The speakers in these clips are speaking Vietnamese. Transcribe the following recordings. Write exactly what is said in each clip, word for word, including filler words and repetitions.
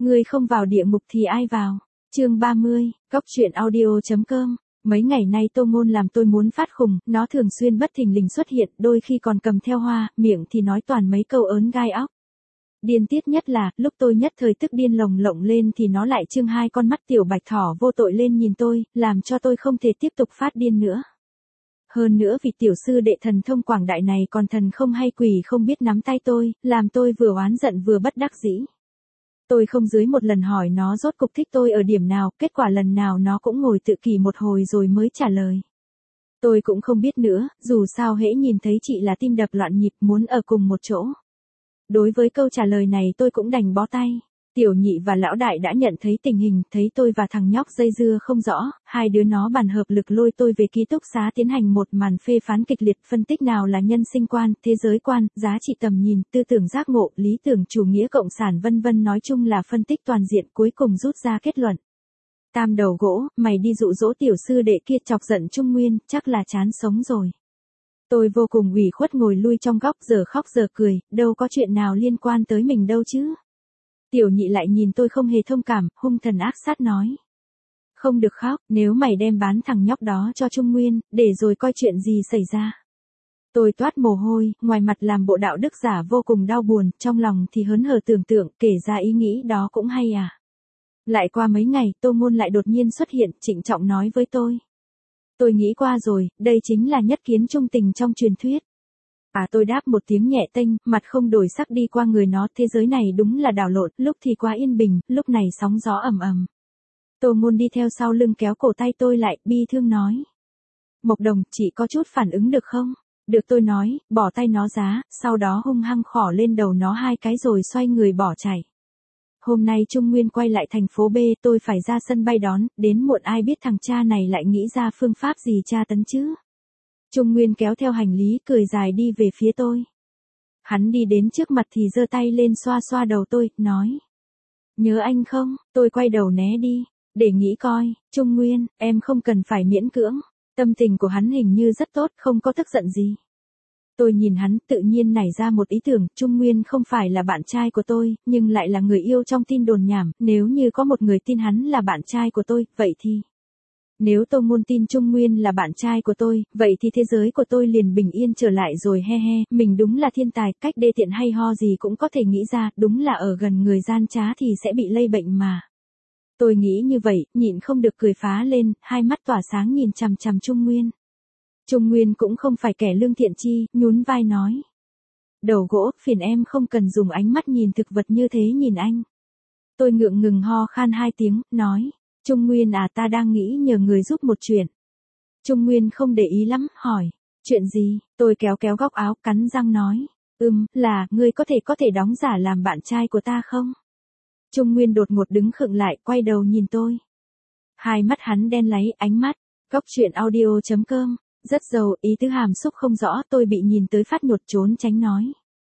Ngươi không vào địa ngục thì ai vào? Chương ba mươi, Cóc truyện audio chấm com. Mấy ngày nay Tô Ngôn làm tôi muốn phát khùng, nó thường xuyên bất thình lình xuất hiện, đôi khi còn cầm theo hoa, miệng thì nói toàn mấy câu ớn gai óc. Điên tiết nhất là, lúc tôi nhất thời tức điên lồng lộng lên thì nó lại trưng hai con mắt tiểu bạch thỏ vô tội lên nhìn tôi, làm cho tôi không thể tiếp tục phát điên nữa. Hơn nữa vì tiểu sư đệ thần thông quảng đại này còn thần không hay quỷ không biết nắm tay tôi, làm tôi vừa oán giận vừa bất đắc dĩ. Tôi không dưới một lần hỏi nó rốt cục thích tôi ở điểm nào, kết quả lần nào nó cũng ngồi tự kỷ một hồi rồi mới trả lời. Tôi cũng không biết nữa, dù sao hễ nhìn thấy chị là tim đập loạn nhịp muốn ở cùng một chỗ. Đối với câu trả lời này tôi cũng đành bó tay. Tiểu nhị và lão đại đã nhận thấy tình hình, thấy tôi và thằng nhóc dây dưa không rõ, hai đứa nó bàn hợp lực lôi tôi về ký túc xá tiến hành một màn phê phán kịch liệt, phân tích nào là nhân sinh quan, thế giới quan, giá trị tầm nhìn, tư tưởng giác ngộ, lý tưởng chủ nghĩa cộng sản vân vân, nói chung là phân tích toàn diện, cuối cùng rút ra kết luận. Tam đầu gỗ, mày đi dụ dỗ tiểu sư đệ kia chọc giận Trung Nguyên, chắc là chán sống rồi. Tôi vô cùng ủy khuất ngồi lui trong góc giờ khóc giờ cười, đâu có chuyện nào liên quan tới mình đâu chứ. Tiểu nhị lại nhìn tôi không hề thông cảm, hung thần ác sát nói. Không được khóc, nếu mày đem bán thằng nhóc đó cho Trung Nguyên, để rồi coi chuyện gì xảy ra. Tôi toát mồ hôi, ngoài mặt làm bộ đạo đức giả vô cùng đau buồn, trong lòng thì hớn hở tưởng tượng, kể ra ý nghĩ đó cũng hay à. Lại qua mấy ngày, Tô Ngôn lại đột nhiên xuất hiện, trịnh trọng nói với tôi. Tôi nghĩ qua rồi, đây chính là nhất kiến trung tình trong truyền thuyết. À tôi đáp một tiếng nhẹ tênh, mặt không đổi sắc đi qua người nó, thế giới này đúng là đảo lộn, lúc thì quá yên bình, lúc này sóng gió ầm ầm. Tô Ngôn đi theo sau lưng kéo cổ tay tôi lại, bi thương nói. Mộc Đồng, chị có chút phản ứng được không? Được tôi nói, bỏ tay nó ra, sau đó hung hăng khỏ lên đầu nó hai cái rồi xoay người bỏ chạy. Hôm nay Trung Nguyên quay lại thành phố B, tôi phải ra sân bay đón, đến muộn ai biết thằng cha này lại nghĩ ra phương pháp gì tra tấn chứ. Trung Nguyên kéo theo hành lý, cười dài đi về phía tôi. Hắn đi đến trước mặt thì giơ tay lên xoa xoa đầu tôi, nói. Nhớ anh không? Tôi quay đầu né đi. Để nghĩ coi, Trung Nguyên, em không cần phải miễn cưỡng. Tâm tình của hắn hình như rất tốt, không có tức giận gì. Tôi nhìn hắn, tự nhiên nảy ra một ý tưởng, Trung Nguyên không phải là bạn trai của tôi, nhưng lại là người yêu trong tin đồn nhảm, nếu như có một người tin hắn là bạn trai của tôi, vậy thì... Nếu Tô Ngôn tin Trung Nguyên là bạn trai của tôi, vậy thì thế giới của tôi liền bình yên trở lại rồi, he he, mình đúng là thiên tài, cách đê tiện hay ho gì cũng có thể nghĩ ra, đúng là ở gần người gian trá thì sẽ bị lây bệnh mà. Tôi nghĩ như vậy, nhịn không được cười phá lên, hai mắt tỏa sáng nhìn chằm chằm Trung Nguyên. Trung Nguyên cũng không phải kẻ lương thiện chi, nhún vai nói. Đầu gỗ, phiền em không cần dùng ánh mắt nhìn thực vật như thế nhìn anh. Tôi ngượng ngừng ho khan hai tiếng, nói. Trung Nguyên à, ta đang nghĩ nhờ người giúp một chuyện. Trung Nguyên không để ý lắm, hỏi. Chuyện gì? Tôi kéo kéo góc áo, cắn răng nói. Ừm, là, ngươi có thể có thể đóng giả làm bạn trai của ta không? Trung Nguyên đột ngột đứng khựng lại, quay đầu nhìn tôi. Hai mắt hắn đen láy, ánh mắt. Cóc truyện audio chấm com. Rất giàu, ý tứ hàm xúc không rõ, tôi bị nhìn tới phát nhột trốn tránh nói.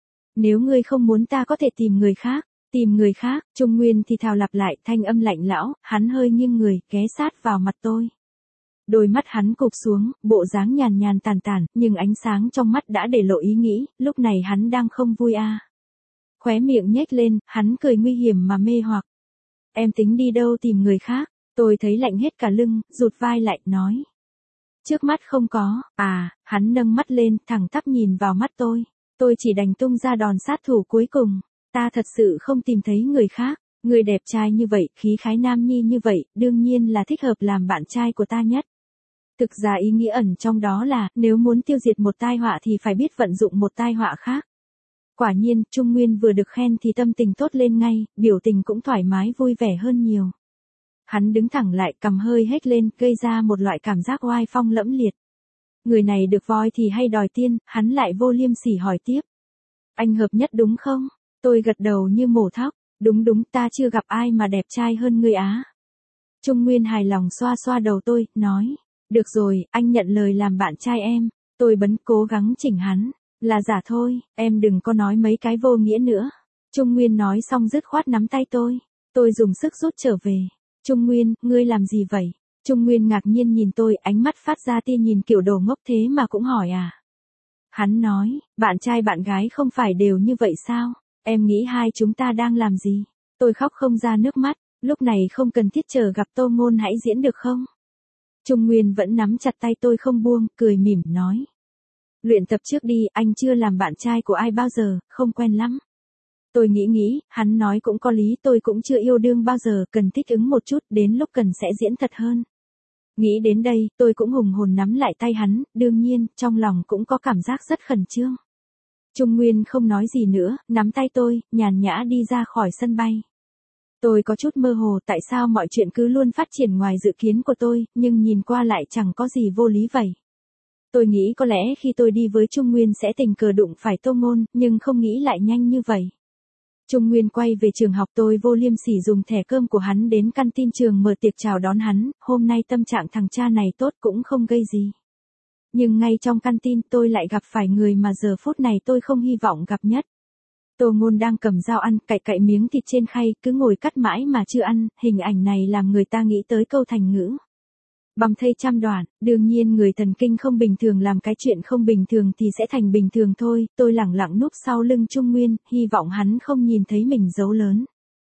Nếu ngươi không muốn ta có thể tìm người khác. Tìm người khác, Trung Nguyên thì thào lặp lại, thanh âm lạnh lão, hắn hơi nghiêng người, ghé sát vào mặt tôi. Đôi mắt hắn cụp xuống, bộ dáng nhàn nhàn tàn tàn, nhưng ánh sáng trong mắt đã để lộ ý nghĩ, lúc này hắn đang không vui à. Khóe miệng nhếch lên, hắn cười nguy hiểm mà mê hoặc. Em tính đi đâu tìm người khác, tôi thấy lạnh hết cả lưng, rụt vai lại, nói. Trước mắt không có, à, hắn nâng mắt lên, thẳng tắp nhìn vào mắt tôi. Tôi chỉ đành tung ra đòn sát thủ cuối cùng. Ta thật sự không tìm thấy người khác, người đẹp trai như vậy, khí khái nam nhi như vậy, đương nhiên là thích hợp làm bạn trai của ta nhất. Thực ra ý nghĩa ẩn trong đó là, nếu muốn tiêu diệt một tai họa thì phải biết vận dụng một tai họa khác. Quả nhiên, Trung Nguyên vừa được khen thì tâm tình tốt lên ngay, biểu tình cũng thoải mái vui vẻ hơn nhiều. Hắn đứng thẳng lại, cằm hơi hếch lên, gây ra một loại cảm giác oai phong lẫm liệt. Người này được voi thì hay đòi tiên, hắn lại vô liêm sỉ hỏi tiếp. Anh hợp nhất đúng không? Tôi gật đầu như mổ thóc, đúng đúng, ta chưa gặp ai mà đẹp trai hơn ngươi á. Trung Nguyên hài lòng xoa xoa đầu tôi, nói, được rồi, anh nhận lời làm bạn trai em. Tôi bấn cố gắng chỉnh hắn, là giả thôi, em đừng có nói mấy cái vô nghĩa nữa. Trung Nguyên nói xong dứt khoát nắm tay tôi, tôi dùng sức rút trở về. Trung Nguyên, ngươi làm gì vậy? Trung Nguyên ngạc nhiên nhìn tôi, ánh mắt phát ra tia nhìn kiểu đồ ngốc thế mà cũng hỏi à. Hắn nói, bạn trai bạn gái không phải đều như vậy sao? Em nghĩ hai chúng ta đang làm gì? Tôi khóc không ra nước mắt, lúc này không cần thiết chờ gặp Tô Ngôn hãy diễn được không? Trung Nguyên vẫn nắm chặt tay tôi không buông, cười mỉm nói. Luyện tập trước đi, anh chưa làm bạn trai của ai bao giờ, không quen lắm. Tôi nghĩ nghĩ, hắn nói cũng có lý, tôi cũng chưa yêu đương bao giờ, cần thích ứng một chút, đến lúc cần sẽ diễn thật hơn. Nghĩ đến đây, tôi cũng hùng hồn nắm lại tay hắn, đương nhiên, trong lòng cũng có cảm giác rất khẩn trương. Trung Nguyên không nói gì nữa, nắm tay tôi, nhàn nhã đi ra khỏi sân bay. Tôi có chút mơ hồ tại sao mọi chuyện cứ luôn phát triển ngoài dự kiến của tôi, nhưng nhìn qua lại chẳng có gì vô lý vậy. Tôi nghĩ có lẽ khi tôi đi với Trung Nguyên sẽ tình cờ đụng phải Tô Ngôn, nhưng không nghĩ lại nhanh như vậy. Trung Nguyên quay về trường học, tôi vô liêm sỉ dùng thẻ cơm của hắn đến căn tin trường mở tiệc chào đón hắn, hôm nay tâm trạng thằng cha này tốt cũng không gây gì. Nhưng ngay trong căn tin tôi lại gặp phải người mà giờ phút này tôi không hy vọng gặp nhất. Tô Ngôn đang cầm dao ăn, cạy cạy miếng thịt trên khay, cứ ngồi cắt mãi mà chưa ăn, hình ảnh này làm người ta nghĩ tới câu thành ngữ. Băm thây trăm đoạn, đương nhiên người thần kinh không bình thường làm cái chuyện không bình thường thì sẽ thành bình thường thôi, tôi lẳng lặng núp sau lưng Trung Nguyên, hy vọng hắn không nhìn thấy mình giấu lớn.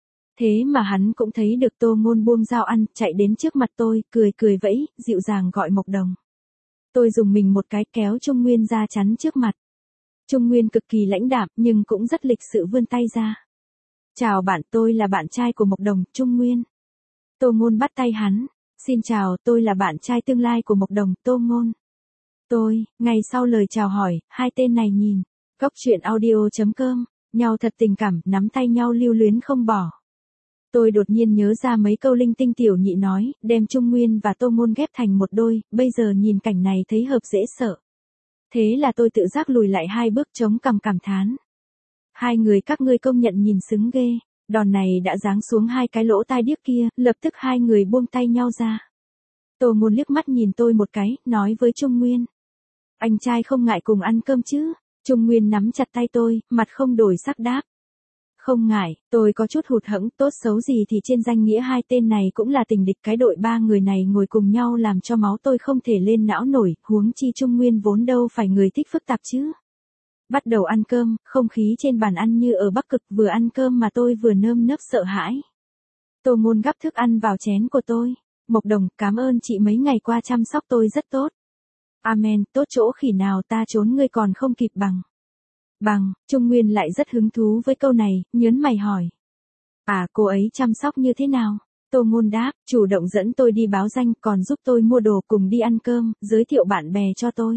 Thế mà hắn cũng thấy được Tô Ngôn buông dao ăn, chạy đến trước mặt tôi, cười cười vẫy, dịu dàng gọi Mộc Đồng. Tôi dùng mình một cái kéo Trung Nguyên ra chắn trước mặt. Trung Nguyên cực kỳ lãnh đạm nhưng cũng rất lịch sự vươn tay ra. Chào bạn, tôi là bạn trai của Mộc Đồng, Trung Nguyên. Tô Ngôn bắt tay hắn. Xin chào, tôi là bạn trai tương lai của Mộc Đồng, Tô Ngôn. Tôi, ngay sau lời chào hỏi, hai tên này nhìn. Cốc truyện audio chấm com, nhau thật tình cảm, nắm tay nhau lưu luyến không bỏ. Tôi đột nhiên nhớ ra mấy câu linh tinh tiểu nhị nói, đem Trung Nguyên và Tô Ngôn ghép thành một đôi, bây giờ nhìn cảnh này thấy hợp dễ sợ. Thế là tôi tự giác lùi lại hai bước chống cằm cảm thán. Hai người các ngươi công nhận nhìn xứng ghê. Đòn này đã giáng xuống hai cái lỗ tai điếc kia, lập tức hai người buông tay nhau ra. Tô Ngôn liếc mắt nhìn tôi một cái, nói với Trung Nguyên. Anh trai không ngại cùng ăn cơm chứ? Trung Nguyên nắm chặt tay tôi, mặt không đổi sắc đáp. Không ngại, tôi có chút hụt hẫng, tốt xấu gì thì trên danh nghĩa hai tên này cũng là tình địch, cái đội ba người này ngồi cùng nhau làm cho máu tôi không thể lên não nổi, huống chi Trung Nguyên vốn đâu phải người thích phức tạp chứ. Bắt đầu ăn cơm, không khí trên bàn ăn như ở Bắc Cực, vừa ăn cơm mà tôi vừa nơm nớp sợ hãi. Tô Ngôn gắp thức ăn vào chén của tôi. Mộc Đồng, cảm ơn chị mấy ngày qua chăm sóc tôi rất tốt. Amen, tốt chỗ khỉ nào ta trốn ngươi còn không kịp bằng. Bằng, Trung Nguyên lại rất hứng thú với câu này, nhớn mày hỏi. À, cô ấy chăm sóc như thế nào? Tô Ngôn đáp, chủ động dẫn tôi đi báo danh, còn giúp tôi mua đồ cùng đi ăn cơm, giới thiệu bạn bè cho tôi.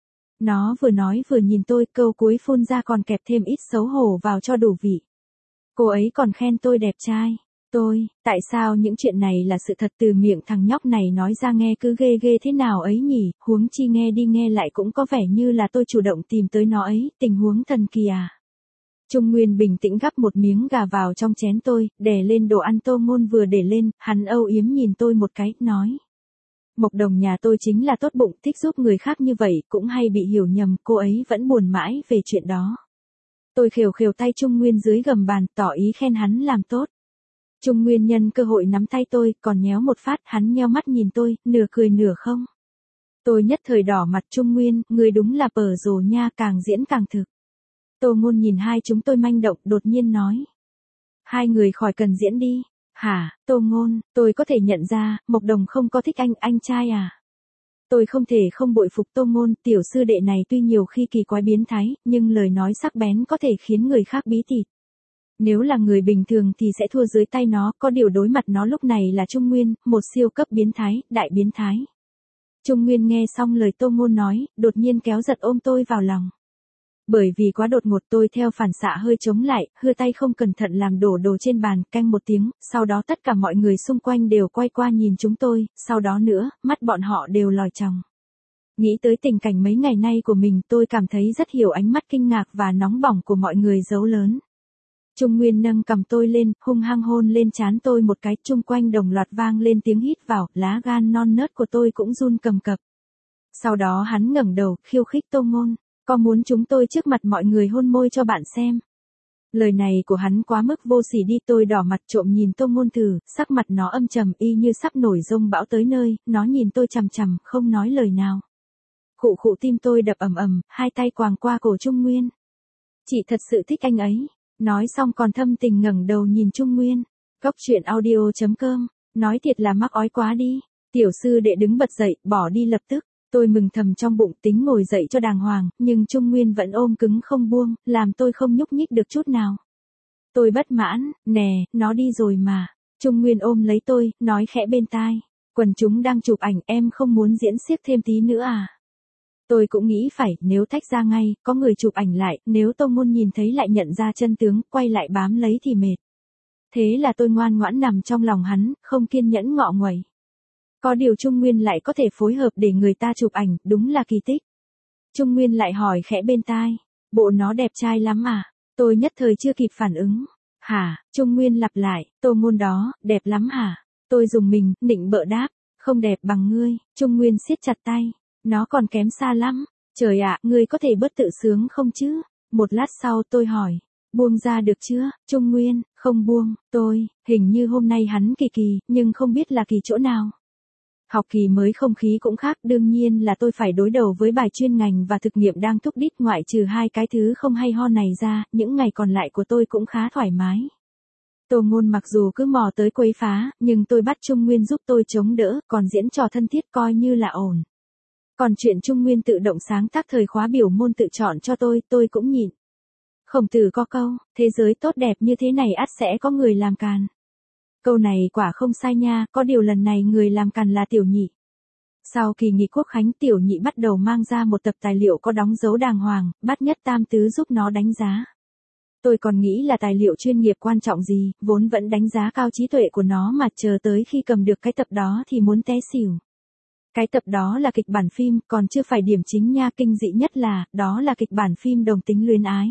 Nó vừa nói vừa nhìn tôi, câu cuối phun ra còn kẹp thêm ít xấu hổ vào cho đủ vị. Cô ấy còn khen tôi đẹp trai. Tôi, tại sao những chuyện này là sự thật từ miệng thằng nhóc này nói ra nghe cứ ghê ghê thế nào ấy nhỉ, huống chi nghe đi nghe lại cũng có vẻ như là tôi chủ động tìm tới nó ấy, tình huống thần kỳ à. Trung Nguyên bình tĩnh gắp một miếng gà vào trong chén tôi, đè lên đồ ăn Tô Ngôn vừa để lên, hắn âu yếm nhìn tôi một cái, nói. Mộc Đồng nhà tôi chính là tốt bụng, thích giúp người khác như vậy, cũng hay bị hiểu nhầm, cô ấy vẫn buồn mãi về chuyện đó. Tôi khều khều tay Trung Nguyên dưới gầm bàn, tỏ ý khen hắn làm tốt. Trung Nguyên nhân cơ hội nắm tay tôi, còn nhéo một phát, hắn nheo mắt nhìn tôi, nửa cười nửa không. Tôi nhất thời đỏ mặt. Trung Nguyên, người đúng là bở rồ nha, càng diễn càng thực. Tô Ngôn nhìn hai chúng tôi manh động, đột nhiên nói. Hai người khỏi cần diễn đi. Hả, Tô Ngôn, tôi có thể nhận ra, Mộc Đồng không có thích anh, anh trai à? Tôi không thể không bội phục Tô Ngôn, tiểu sư đệ này tuy nhiều khi kỳ quái biến thái, nhưng lời nói sắc bén có thể khiến người khác bí thịt. Nếu là người bình thường thì sẽ thua dưới tay nó, có điều đối mặt nó lúc này là Trung Nguyên, một siêu cấp biến thái, đại biến thái. Trung Nguyên nghe xong lời Tô Ngôn nói, đột nhiên kéo giật ôm tôi vào lòng. Bởi vì quá đột ngột tôi theo phản xạ hơi chống lại, hư tay không cẩn thận làm đổ đồ trên bàn, canh một tiếng, sau đó tất cả mọi người xung quanh đều quay qua nhìn chúng tôi, sau đó nữa, mắt bọn họ đều lòi chòng. Nghĩ tới tình cảnh mấy ngày nay của mình, tôi cảm thấy rất hiểu ánh mắt kinh ngạc và nóng bỏng của mọi người giấu lớn. Trung Nguyên nâng cầm tôi lên, hung hăng hôn lên trán tôi một cái, chung quanh đồng loạt vang lên tiếng hít vào, lá gan non nớt của tôi cũng run cầm cập. Sau đó hắn ngẩng đầu, khiêu khích Tô Ngôn, có muốn chúng tôi trước mặt mọi người hôn môi cho bạn xem. Lời này của hắn quá mức vô sỉ đi, tôi đỏ mặt trộm nhìn Tô Ngôn thử, sắc mặt nó âm trầm y như sắp nổi giông bão tới nơi, nó nhìn tôi chằm chằm, không nói lời nào. Khụ khụ tim tôi đập ầm ầm, hai tay quàng qua cổ Trung Nguyên. Chị thật sự thích anh ấy. Nói xong còn thâm tình ngẩng đầu nhìn Trung Nguyên. Cốc truyện audio chấm com, nói thiệt là mắc ói quá đi. Tiểu sư đệ đứng bật dậy, bỏ đi lập tức. Tôi mừng thầm trong bụng tính ngồi dậy cho đàng hoàng, nhưng Trung Nguyên vẫn ôm cứng không buông, làm tôi không nhúc nhích được chút nào. Tôi bất mãn, nè, nó đi rồi mà. Trung Nguyên ôm lấy tôi, nói khẽ bên tai. Quần chúng đang chụp ảnh, em không muốn diễn xiếc thêm tí nữa à? Tôi cũng nghĩ phải, nếu tách ra ngay, có người chụp ảnh lại, nếu Tô Ngôn nhìn thấy lại nhận ra chân tướng, quay lại bám lấy thì mệt. Thế là tôi ngoan ngoãn nằm trong lòng hắn, không kiên nhẫn ngọ nguậy. Có điều Trung Nguyên lại có thể phối hợp để người ta chụp ảnh, đúng là kỳ tích. Trung Nguyên lại hỏi khẽ bên tai, bộ nó đẹp trai lắm à? Tôi nhất thời chưa kịp phản ứng. Hả? Trung Nguyên lặp lại, Tô Ngôn đó, đẹp lắm hả? Tôi dùng mình, nịnh bợ đáp, không đẹp bằng ngươi. Trung Nguyên siết chặt tay, nó còn kém xa lắm. Trời ạ, ngươi có thể bớt tự sướng không chứ? Một lát sau tôi hỏi, buông ra được chưa? Trung Nguyên, không buông. Tôi, hình như hôm nay hắn kỳ kỳ, nhưng không biết là kỳ chỗ nào. Học kỳ mới không khí cũng khác, đương nhiên là tôi phải đối đầu với bài chuyên ngành và thực nghiệm đang thúc đít, ngoại trừ hai cái thứ không hay ho này ra, những ngày còn lại của tôi cũng khá thoải mái. Tô Ngôn mặc dù cứ mò tới quấy phá, nhưng tôi bắt Trung Nguyên giúp tôi chống đỡ, còn diễn trò thân thiết coi như là ổn. Còn chuyện Trung Nguyên tự động sáng tác thời khóa biểu môn tự chọn cho tôi, tôi cũng nhịn. Khổng Tử có câu, thế giới tốt đẹp như thế này ắt sẽ có người làm càn. Câu này quả không sai nha, có điều lần này người làm càn là Tiểu Nhị. Sau kỳ nghỉ Quốc khánh, Tiểu Nhị bắt đầu mang ra một tập tài liệu có đóng dấu đàng hoàng, bắt Nhất Tam Tứ giúp nó đánh giá. Tôi còn nghĩ là tài liệu chuyên nghiệp quan trọng gì, vốn vẫn đánh giá cao trí tuệ của nó mà chờ tới khi cầm được cái tập đó thì muốn té xỉu. Cái tập đó là kịch bản phim, còn chưa phải điểm chính nha, kinh dị nhất là, đó là kịch bản phim đồng tính luyến ái.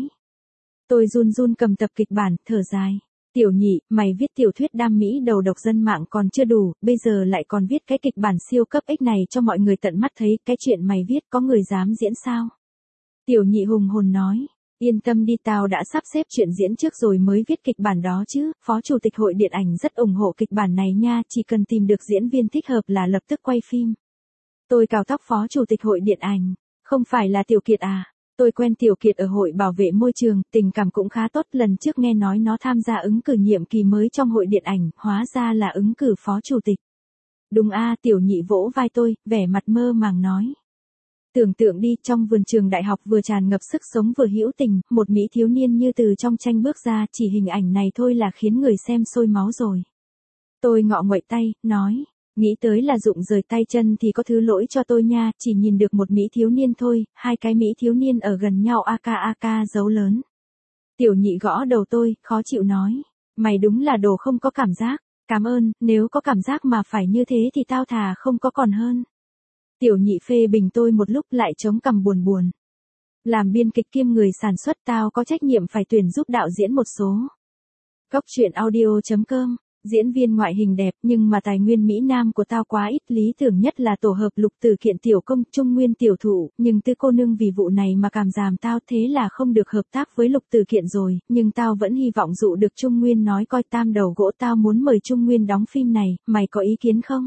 Tôi run run cầm tập kịch bản, thở dài. Tiểu Nhị, mày viết tiểu thuyết đam mỹ đầu độc dân mạng còn chưa đủ, bây giờ lại còn viết cái kịch bản siêu cấp X này cho mọi người tận mắt thấy, cái chuyện mày viết có người dám diễn sao? Tiểu Nhị hùng hồn nói, yên tâm đi, tao đã sắp xếp chuyện diễn trước rồi mới viết kịch bản đó chứ, Phó Chủ tịch Hội Điện ảnh rất ủng hộ kịch bản này nha, chỉ cần tìm được diễn viên thích hợp là lập tức quay phim. Tôi cào tóc Phó Chủ tịch Hội Điện ảnh, không phải là Tiểu Kiệt à? Tôi quen Tiểu Kiệt ở Hội Bảo vệ Môi trường, tình cảm cũng khá tốt, lần trước nghe nói nó tham gia ứng cử nhiệm kỳ mới trong Hội Điện ảnh, hóa ra là ứng cử Phó Chủ tịch. Đúng a, Tiểu Nhị vỗ vai tôi, vẻ mặt mơ màng nói. Tưởng tượng đi, trong vườn trường đại học vừa tràn ngập sức sống vừa hữu tình, một mỹ thiếu niên như từ trong tranh bước ra, chỉ hình ảnh này thôi là khiến người xem sôi máu rồi. Tôi ngọ nguậy tay, nói. Nghĩ tới là Dụng rời tay chân thì có thứ lỗi cho tôi nha, chỉ nhìn được một mỹ thiếu niên thôi, hai cái mỹ thiếu niên ở gần nhau aka aka dấu lớn. Tiểu Nhị gõ đầu tôi, khó chịu nói, mày đúng là đồ không có cảm giác, cảm ơn, nếu có cảm giác mà phải như thế thì tao thà không có còn hơn. Tiểu Nhị phê bình tôi một lúc lại chống cằm buồn buồn. Làm biên kịch kiêm người sản xuất, tao có trách nhiệm phải tuyển giúp đạo diễn một số. Cốc truyện audio chấm com. Diễn viên ngoại hình đẹp nhưng mà tài nguyên Mỹ Nam của tao quá ít, lý tưởng nhất là tổ hợp Lục Tử Kiện tiểu công, Trung Nguyên tiểu thụ, nhưng Tư cô nương vì vụ này mà cảm giảm tao, thế là không được hợp tác với Lục Tử Kiện rồi, nhưng tao vẫn hy vọng dụ được Trung Nguyên nói coi tam đầu gỗ, tao muốn mời Trung Nguyên đóng phim này, mày có ý kiến không?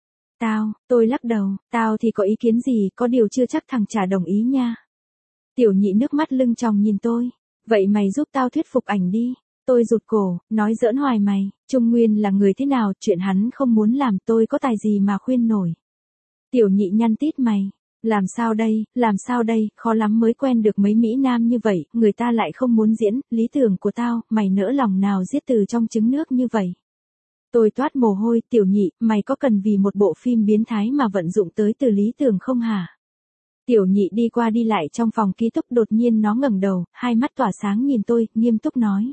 Tao, tôi lắc đầu, tao thì có ý kiến gì, có điều chưa chắc thằng trả đồng ý nha. Tiểu Nhị nước mắt lưng tròng nhìn tôi, vậy mày giúp tao thuyết phục ảnh đi. Tôi rụt cổ, nói giỡn hoài mày, Trung Nguyên là người thế nào, chuyện hắn không muốn làm, tôi có tài gì mà khuyên nổi. Tiểu Nhị nhăn tít mày, làm sao đây, làm sao đây, khó lắm mới quen được mấy Mỹ Nam như vậy, người ta lại không muốn diễn, lý tưởng của tao, mày nỡ lòng nào giết từ trong trứng nước như vậy. Tôi toát mồ hôi, Tiểu Nhị, mày có cần vì một bộ phim biến thái mà vận dụng tới từ lý tưởng không hả? Tiểu Nhị đi qua đi lại trong phòng ký túc, đột nhiên nó ngẩng đầu, hai mắt tỏa sáng nhìn tôi, nghiêm túc nói.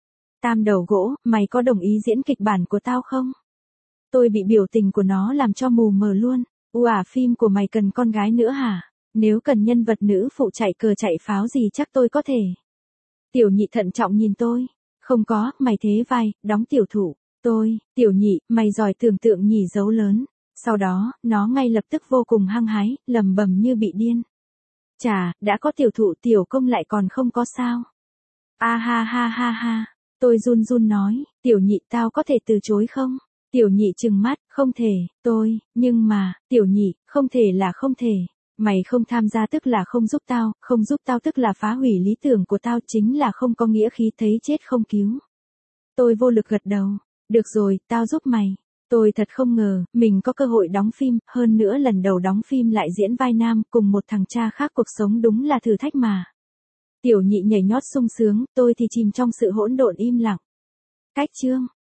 Tam đầu gỗ, mày có đồng ý diễn kịch bản của tao không? Tôi bị biểu tình của nó làm cho mù mờ luôn. U à, phim của mày cần con gái nữa hả? Nếu cần nhân vật nữ phụ chạy cờ chạy pháo gì chắc tôi có thể. Tiểu Nhị thận trọng nhìn tôi. Không có, mày thế vai, đóng tiểu thủ. Tôi, Tiểu Nhị, mày giỏi tưởng tượng nhỉ, dấu lớn. Sau đó, nó ngay lập tức vô cùng hăng hái, lầm bầm như bị điên. Chà, đã có tiểu thụ tiểu công lại còn không có sao? A ha ha ha ha. Tôi run run nói, Tiểu Nhị, tao có thể từ chối không? Tiểu Nhị trừng mắt, không thể, tôi, nhưng mà, Tiểu Nhị, không thể là không thể. Mày không tham gia tức là không giúp tao, không giúp tao tức là phá hủy lý tưởng của tao, chính là không có nghĩa khí, thấy chết không cứu. Tôi vô lực gật đầu. Được rồi, tao giúp mày. Tôi thật không ngờ, mình có cơ hội đóng phim, hơn nữa lần đầu đóng phim lại diễn vai nam, cùng một thằng cha khác, cuộc sống đúng là thử thách mà. Tiểu nhị nhảy nhót sung sướng, tôi thì chìm trong sự hỗn độn im lặng. Cách chương